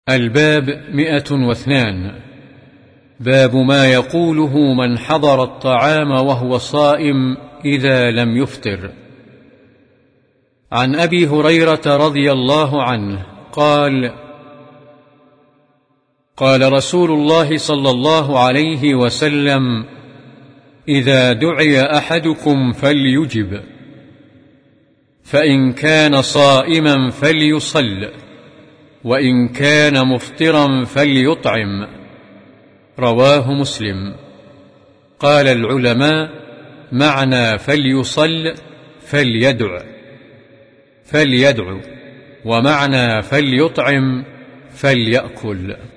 الباب 102. باب ما يقوله من حضر الطعام وهو صائم إذا لم يفطر. عن أبي هريرة رضي الله عنه قال: قال رسول الله صلى الله عليه وسلم: إذا دعي أحدكم فليجب، فإن كان صائما فليصل، وإن كان مفطرا فليطعم. رواه مسلم. قال العلماء: معنى فليصل فليدع، ومعنى فليطعم فليأكل.